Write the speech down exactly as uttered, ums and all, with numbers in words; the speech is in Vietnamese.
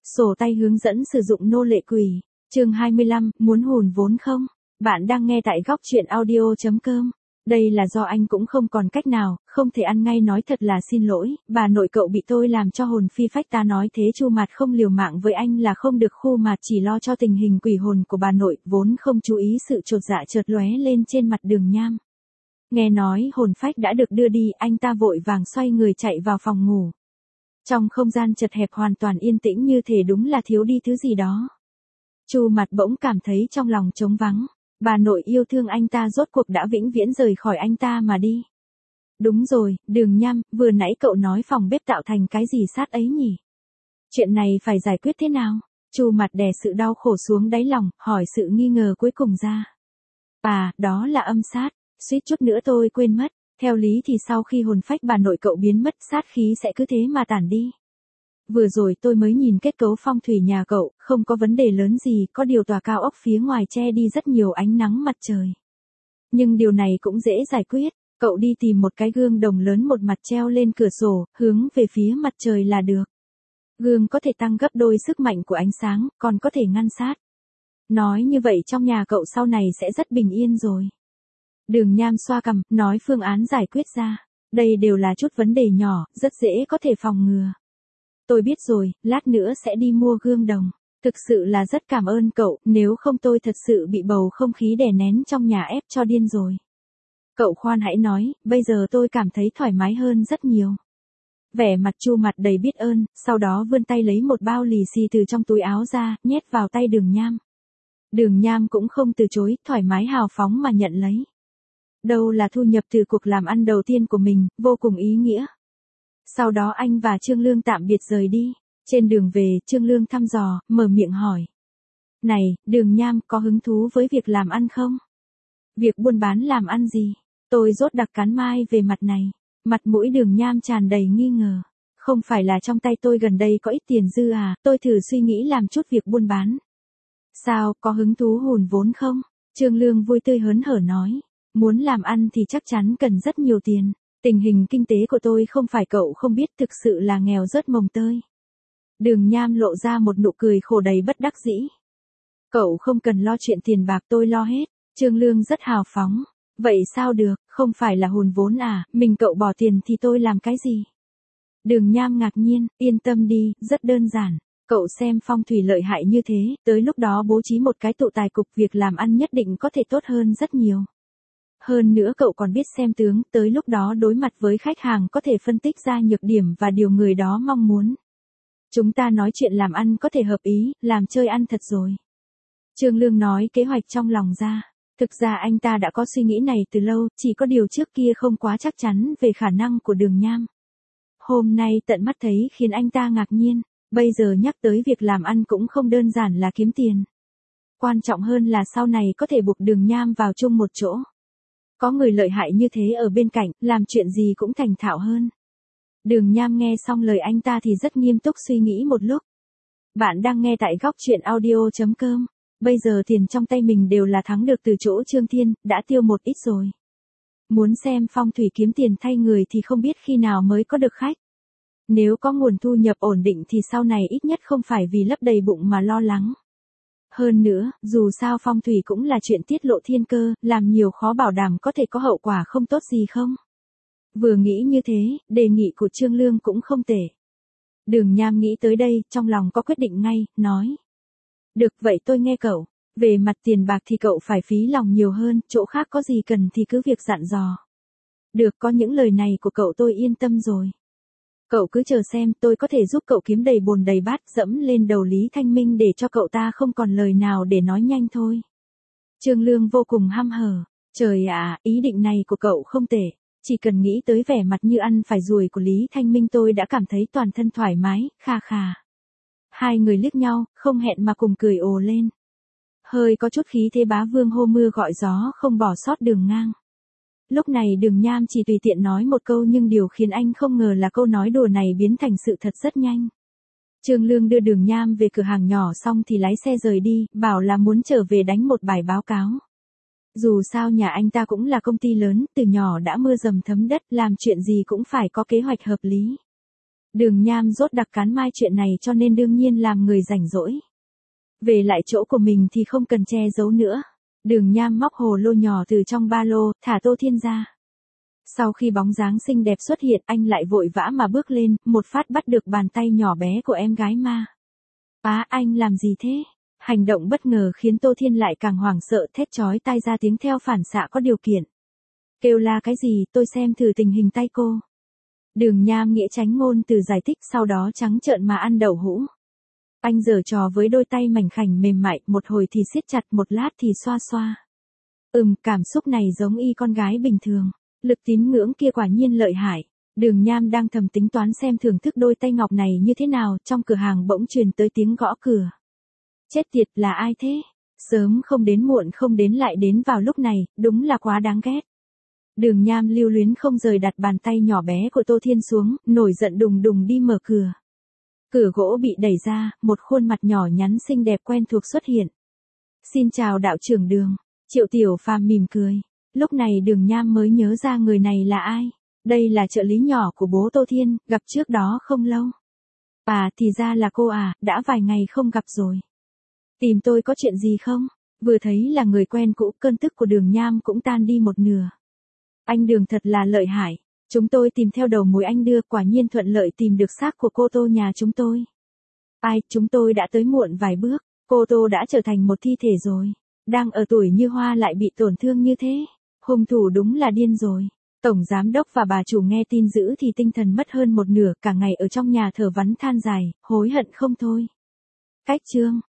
Sổ tay hướng dẫn sử dụng nô lệ quỷ. Chương hai mươi lăm, muốn hùn vốn không? Bạn đang nghe tại góc truyện audio chấm com. Đây là do anh cũng không còn cách nào, không thể ăn ngay nói thật là xin lỗi, bà nội cậu bị tôi làm cho hồn phi phách tán nói thế Chu Mạt không liều mạng với anh là không được, Khu Mạt chỉ lo cho tình hình quỷ hồn của bà nội, vốn không chú ý sự chột dạ chợt lóe lên trên mặt Đường Nham. Nghe nói hồn phách đã được đưa đi, anh ta vội vàng xoay người chạy vào phòng ngủ. Trong không gian chật hẹp hoàn toàn yên tĩnh như thể đúng là thiếu đi thứ gì đó. Chu Mạt bỗng cảm thấy trong lòng trống vắng. Bà nội yêu thương anh ta rốt cuộc đã vĩnh viễn rời khỏi anh ta mà đi. Đúng rồi, Đường Nham, vừa nãy cậu nói phòng bếp tạo thành cái gì sát ấy nhỉ? Chuyện này phải giải quyết thế nào? Chu Mạt đè sự đau khổ xuống đáy lòng, hỏi sự nghi ngờ cuối cùng ra. À, đó là âm sát, suýt chút nữa tôi quên mất. Theo lý thì sau khi hồn phách bà nội cậu biến mất, sát khí sẽ cứ thế mà tản đi. Vừa rồi tôi mới nhìn kết cấu phong thủy nhà cậu, không có vấn đề lớn gì, có điều tòa cao ốc phía ngoài che đi rất nhiều ánh nắng mặt trời. Nhưng điều này cũng dễ giải quyết, cậu đi tìm một cái gương đồng lớn một mặt treo lên cửa sổ, hướng về phía mặt trời là được. Gương có thể tăng gấp đôi sức mạnh của ánh sáng, còn có thể ngăn sát. Nói như vậy trong nhà cậu sau này sẽ rất bình yên rồi. Đường Nham xoa cằm, nói phương án giải quyết ra. Đây đều là chút vấn đề nhỏ, rất dễ có thể phòng ngừa. Tôi biết rồi, lát nữa sẽ đi mua gương đồng. Thực sự là rất cảm ơn cậu, nếu không tôi thật sự bị bầu không khí đè nén trong nhà ép cho điên rồi. Cậu khoan hãy nói, bây giờ tôi cảm thấy thoải mái hơn rất nhiều. Vẻ mặt Chu Mạt đầy biết ơn, sau đó vươn tay lấy một bao lì xì từ trong túi áo ra, nhét vào tay Đường Nham. Đường Nham cũng không từ chối, thoải mái hào phóng mà nhận lấy. Đâu là thu nhập từ cuộc làm ăn đầu tiên của mình, vô cùng ý nghĩa. Sau đó anh và Trương Lương tạm biệt rời đi. Trên đường về, Trương Lương thăm dò, mở miệng hỏi. Này, Đường Nham, có hứng thú với việc làm ăn không? Việc buôn bán làm ăn gì? Tôi rốt đặc cắn mai về mặt này. Mặt mũi Đường Nham tràn đầy nghi ngờ. Không phải là trong tay tôi gần đây có ít tiền dư à, tôi thử suy nghĩ làm chút việc buôn bán. Sao, có hứng thú hùn vốn không? Trương Lương vui tươi hớn hở nói. Muốn làm ăn thì chắc chắn cần rất nhiều tiền. Tình hình kinh tế của tôi không phải cậu không biết, thực sự là nghèo rớt mồng tơi. Đường Nham lộ ra một nụ cười khổ đầy bất đắc dĩ. Cậu không cần lo chuyện tiền bạc, tôi lo hết. Trương Lương rất hào phóng. Vậy sao được, không phải là hùn vốn à, mình cậu bỏ tiền thì tôi làm cái gì? Đường Nham ngạc nhiên, yên tâm đi, rất đơn giản. Cậu xem phong thủy lợi hại như thế, tới lúc đó bố trí một cái tụ tài cục, việc làm ăn nhất định có thể tốt hơn rất nhiều. Hơn nữa cậu còn biết xem tướng, tới lúc đó đối mặt với khách hàng có thể phân tích ra nhược điểm và điều người đó mong muốn. Chúng ta nói chuyện làm ăn có thể hợp ý, làm chơi ăn thật rồi. Trương Lương nói kế hoạch trong lòng ra. Thực ra anh ta đã có suy nghĩ này từ lâu, chỉ có điều trước kia không quá chắc chắn về khả năng của Đường Nham. Hôm nay tận mắt thấy khiến anh ta ngạc nhiên, bây giờ nhắc tới việc làm ăn cũng không đơn giản là kiếm tiền. Quan trọng hơn là sau này có thể buộc Đường Nham vào chung một chỗ. Có người lợi hại như thế ở bên cạnh, làm chuyện gì cũng thành thạo hơn. Đường Nham nghe xong lời anh ta thì rất nghiêm túc suy nghĩ một lúc. Bạn đang nghe tại góc truyện audio chấm com. Bây giờ tiền trong tay mình đều là thắng được từ chỗ Trương Thiên, đã tiêu một ít rồi. Muốn xem phong thủy kiếm tiền thay người thì không biết khi nào mới có được khách. Nếu có nguồn thu nhập ổn định thì sau này ít nhất không phải vì lấp đầy bụng mà lo lắng. Hơn nữa, dù sao phong thủy cũng là chuyện tiết lộ thiên cơ, làm nhiều khó bảo đảm có thể có hậu quả không tốt gì không? Vừa nghĩ như thế, đề nghị của Trương Lương cũng không tệ. Đường Nham nghĩ tới đây, trong lòng có quyết định ngay, nói. Được vậy tôi nghe cậu, về mặt tiền bạc thì cậu phải phí lòng nhiều hơn, chỗ khác có gì cần thì cứ việc dặn dò. Được, có những lời này của cậu tôi yên tâm rồi. Cậu cứ chờ xem, tôi có thể giúp cậu kiếm đầy bồn đầy bát, dẫm lên đầu Lý Thanh Minh để cho cậu ta không còn lời nào để nói nhanh thôi. Trương Lương vô cùng hăm hở. Trời ạ, ý định này của cậu không tệ. Chỉ cần nghĩ tới vẻ mặt như ăn phải ruồi của Lý Thanh Minh tôi đã cảm thấy toàn thân thoải mái, kha kha. Hai người liếc nhau, không hẹn mà cùng cười ồ lên. Hơi có chút khí thế bá vương hô mưa gọi gió không bỏ sót Đường ngang. Lúc này Đường Nham chỉ tùy tiện nói một câu nhưng điều khiến anh không ngờ là câu nói đùa này biến thành sự thật rất nhanh. Trương Lương đưa Đường Nham về cửa hàng nhỏ xong thì lái xe rời đi, bảo là muốn trở về đánh một bài báo cáo. Dù sao nhà anh ta cũng là công ty lớn, từ nhỏ đã mưa dầm thấm đất, làm chuyện gì cũng phải có kế hoạch hợp lý. Đường Nham rốt đặc cán mai chuyện này cho nên đương nhiên làm người rảnh rỗi. Về lại chỗ của mình thì không cần che giấu nữa. Đường Nham móc hồ lô nhỏ từ trong ba lô, thả Tô Thiên ra. Sau khi bóng dáng xinh đẹp xuất hiện, anh lại vội vã mà bước lên, một phát bắt được bàn tay nhỏ bé của em gái ma. Á, anh làm gì thế? Hành động bất ngờ khiến Tô Thiên lại càng hoảng sợ, thét chói tai ra tiếng theo phản xạ có điều kiện. Kêu la cái gì, tôi xem thử tình hình tay cô. Đường Nham nghĩa tránh ngôn từ giải thích, sau đó trắng trợn mà ăn đậu hũ. Anh giở trò với đôi tay mảnh khảnh mềm mại, một hồi thì siết chặt, một lát thì xoa xoa. Ừm, cảm xúc này giống y con gái bình thường. Lực tín ngưỡng kia quả nhiên lợi hại. Đường Nham đang thầm tính toán xem thưởng thức đôi tay ngọc này như thế nào, trong cửa hàng bỗng truyền tới tiếng gõ cửa. Chết tiệt, là ai thế? Sớm không đến muộn không đến lại đến vào lúc này, đúng là quá đáng ghét. Đường Nham lưu luyến không rời đặt bàn tay nhỏ bé của Tô Thiên xuống, nổi giận đùng đùng đi mở cửa. Cửa gỗ bị đẩy ra, một khuôn mặt nhỏ nhắn xinh đẹp quen thuộc xuất hiện. Xin chào đạo trưởng Đường. Triệu Tiểu Phàm mỉm cười. Lúc này Đường Nham mới nhớ ra người này là ai. Đây là trợ lý nhỏ của bố Tô Thiên, gặp trước đó không lâu. À, thì ra là cô à, đã vài ngày không gặp rồi. Tìm tôi có chuyện gì không? Vừa thấy là người quen cũ, cơn tức của Đường Nham cũng tan đi một nửa. Anh Đường thật là lợi hại. Chúng tôi tìm theo đầu mối anh đưa, quả nhiên thuận lợi tìm được xác của cô Tô nhà chúng tôi. Ai, chúng tôi đã tới muộn vài bước, cô Tô đã trở thành một thi thể rồi. Đang ở tuổi như hoa lại bị tổn thương như thế. Hung thủ đúng là điên rồi. Tổng giám đốc và bà chủ nghe tin dữ thì tinh thần mất hơn một nửa, cả ngày ở trong nhà thở vắn than dài, hối hận không thôi. Cách chương